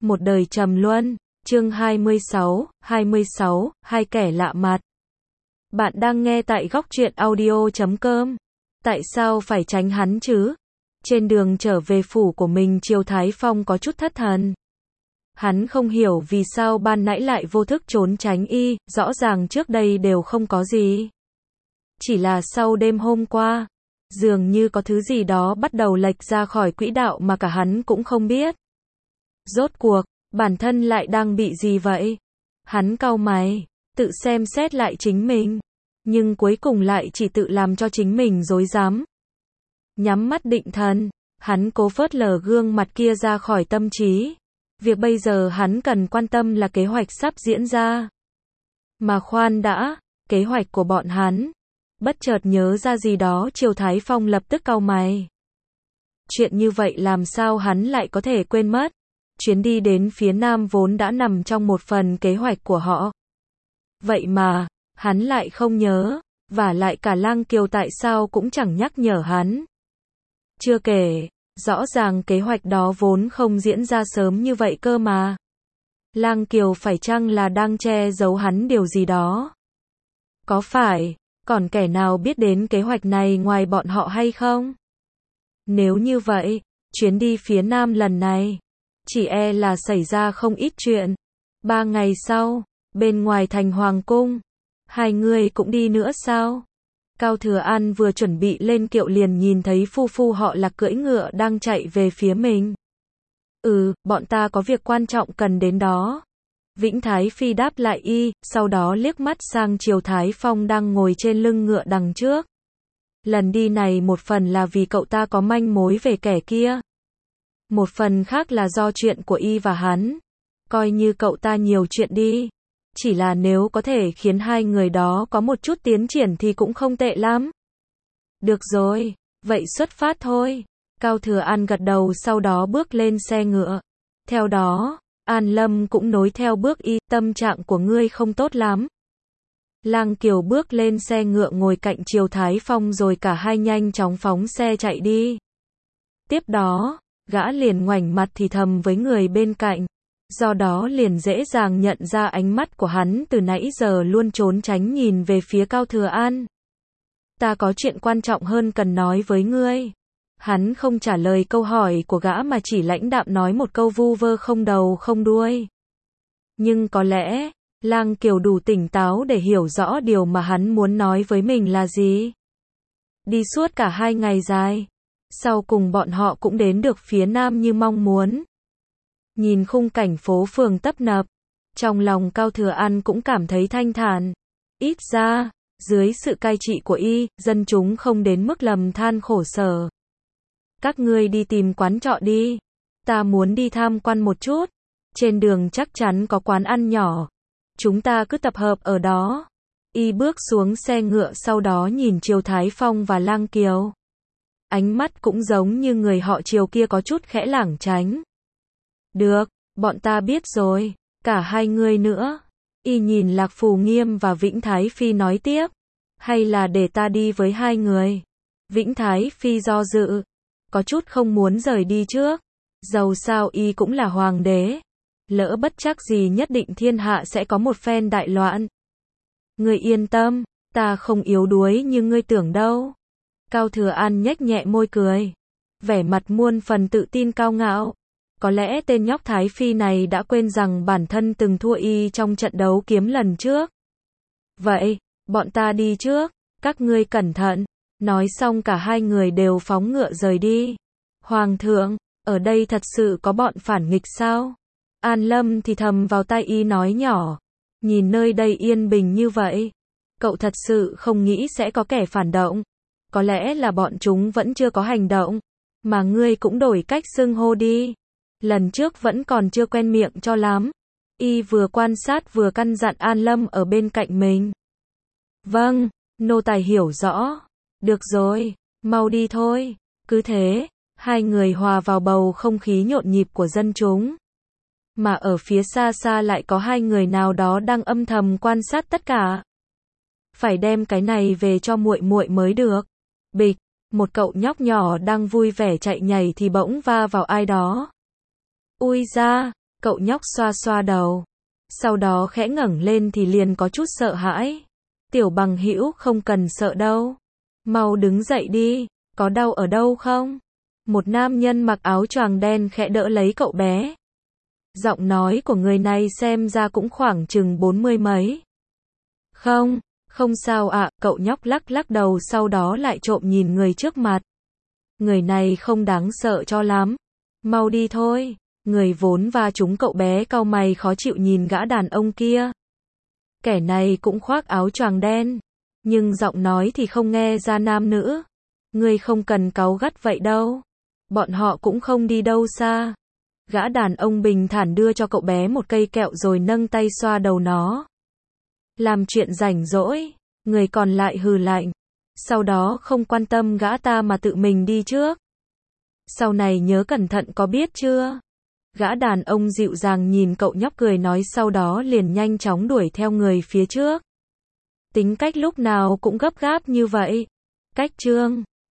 Một đời trầm luân, chương 26, hai kẻ lạ mặt. Bạn đang nghe tại góc truyện audio.com. Tại sao phải tránh hắn chứ? Trên đường trở về phủ của mình, Triều Thái Phong có chút thất thần. Hắn không hiểu vì sao ban nãy lại vô thức trốn tránh y, rõ ràng trước đây đều không có gì. Chỉ là sau đêm hôm qua, dường như có thứ gì đó bắt đầu lệch ra khỏi quỹ đạo mà cả hắn cũng không biết. Rốt cuộc, bản thân lại đang bị gì vậy? Hắn cau mày, tự xem xét lại chính mình, nhưng cuối cùng lại chỉ tự làm cho chính mình rối rắm. Nhắm mắt định thần, hắn cố phớt lờ gương mặt kia ra khỏi tâm trí. Việc bây giờ hắn cần quan tâm là kế hoạch sắp diễn ra. Mà khoan đã, kế hoạch của bọn hắn. Bất chợt nhớ ra gì đó, Triều Thái Phong lập tức cau mày. Chuyện như vậy làm sao hắn lại có thể quên mất? Chuyến đi đến phía Nam vốn đã nằm trong một phần kế hoạch của họ. Vậy mà, hắn lại không nhớ, và lại cả Lang Kiều tại sao cũng chẳng nhắc nhở hắn. Chưa kể, rõ ràng kế hoạch đó vốn không diễn ra sớm như vậy cơ mà. Lang Kiều phải chăng là đang che giấu hắn điều gì đó? Có phải, còn kẻ nào biết đến kế hoạch này ngoài bọn họ hay không? Nếu như vậy, chuyến đi phía Nam lần này, chỉ e là xảy ra không ít chuyện. 3 ngày sau, bên ngoài thành Hoàng cung, hai người cũng đi nữa sao? Cao Thừa An vừa chuẩn bị lên kiệu liền nhìn thấy phu phu họ Lạc cưỡi ngựa đang chạy về phía mình. Bọn ta có việc quan trọng cần đến đó. Vĩnh Thái Phi đáp lại y, sau đó liếc mắt sang Triều Thái Phong đang ngồi trên lưng ngựa đằng trước. Lần đi này một phần là vì cậu ta có manh mối về kẻ kia. Một phần khác là do chuyện của y và hắn. Coi như cậu ta nhiều chuyện đi. Chỉ là nếu có thể khiến hai người đó có một chút tiến triển thì cũng không tệ lắm. Được rồi, vậy xuất phát thôi. Cao Thừa An gật đầu, sau đó bước lên xe ngựa. Theo đó, An Lâm cũng nối theo bước y, tâm trạng của ngươi không tốt lắm. Lang Kiều bước lên xe ngựa ngồi cạnh Triều Thái Phong rồi cả hai nhanh chóng phóng xe chạy đi. Tiếp đó, gã liền ngoảnh mặt thì thầm với người bên cạnh. Do đó liền dễ dàng nhận ra ánh mắt của hắn từ nãy giờ luôn trốn tránh nhìn về phía Cao Thừa An. Ta có chuyện quan trọng hơn cần nói với ngươi. Hắn không trả lời câu hỏi của gã mà chỉ lãnh đạm nói một câu vu vơ không đầu không đuôi. Nhưng có lẽ, Lang Kiều đủ tỉnh táo để hiểu rõ điều mà hắn muốn nói với mình là gì. Đi suốt cả 2 ngày dài, sau cùng bọn họ cũng đến được phía Nam như mong muốn. Nhìn khung cảnh phố phường tấp nập, trong lòng Cao Thừa An cũng cảm thấy thanh thản. Ít ra, dưới sự cai trị của y, dân chúng không đến mức lầm than khổ sở. Các ngươi đi tìm quán trọ đi. Ta muốn đi tham quan một chút. Trên đường chắc chắn có quán ăn nhỏ. Chúng ta cứ tập hợp ở đó. Y bước xuống xe ngựa, sau đó nhìn Triều Thái Phong và Lang Kiều. Ánh mắt cũng giống như người họ Triều kia có chút khẽ lảng tránh. Được, bọn ta biết rồi. Cả hai người nữa. Y nhìn Lạc Phù Nghiêm và Vĩnh Thái Phi nói tiếp. Hay là để ta đi với hai người? Vĩnh Thái Phi do dự, có chút không muốn rời đi trước. Dầu sao y cũng là hoàng đế. Lỡ bất chắc gì nhất định thiên hạ sẽ có một phen đại loạn. Ngươi yên tâm, ta không yếu đuối như ngươi tưởng đâu. Cao Thừa An nhếch nhẹ môi cười. Vẻ mặt muôn phần tự tin cao ngạo. Có lẽ tên nhóc Thái Phi này đã quên rằng bản thân từng thua y trong trận đấu kiếm lần trước. Vậy, bọn ta đi trước, các ngươi cẩn thận. Nói xong cả hai người đều phóng ngựa rời đi. Hoàng thượng, ở đây thật sự có bọn phản nghịch sao? An Lâm thì thầm vào tai y nói nhỏ. Nhìn nơi đây yên bình như vậy, cậu thật sự không nghĩ sẽ có kẻ phản động. Có lẽ là bọn chúng vẫn chưa có hành động. Mà ngươi cũng đổi cách xưng hô đi. Lần trước vẫn còn chưa quen miệng cho lắm. Y vừa quan sát vừa căn dặn An Lâm ở bên cạnh mình. Vâng, nô tài hiểu rõ. Được rồi, mau đi thôi. Cứ thế, hai người hòa vào bầu không khí nhộn nhịp của dân chúng. Mà ở phía xa xa lại có hai người nào đó đang âm thầm quan sát tất cả. Phải đem cái này về cho muội muội mới được. Bịch, một cậu nhóc nhỏ đang vui vẻ chạy nhảy thì bỗng va vào ai đó. Ui da, Cậu nhóc xoa xoa đầu. Sau đó khẽ ngẩng lên thì liền có chút sợ hãi. Tiểu bằng hữu không cần sợ đâu. Mau đứng dậy đi, có đau ở đâu không? Một nam nhân mặc áo choàng đen khẽ đỡ lấy cậu bé. Giọng nói của người này xem ra cũng khoảng chừng 40 mấy. Không, không sao ạ, cậu nhóc lắc lắc đầu sau đó lại trộm nhìn người trước mặt. Người này không đáng sợ cho lắm. Mau đi thôi. Người vốn va trúng cậu bé cau mày khó chịu nhìn gã đàn ông kia. Kẻ này cũng khoác áo choàng đen, nhưng giọng nói thì không nghe ra nam nữ. Người không cần cáu gắt vậy đâu. Bọn họ cũng không đi đâu xa. Gã đàn ông bình thản đưa cho cậu bé một cây kẹo rồi nâng tay xoa đầu nó. Làm chuyện rảnh rỗi, người còn lại hừ lạnh. Sau đó không quan tâm gã ta mà tự mình đi trước. Sau này nhớ cẩn thận có biết chưa? Gã đàn ông dịu dàng nhìn cậu nhóc cười nói sau đó liền nhanh chóng đuổi theo người phía trước. Tính cách lúc nào cũng gấp gáp như vậy. Cách chương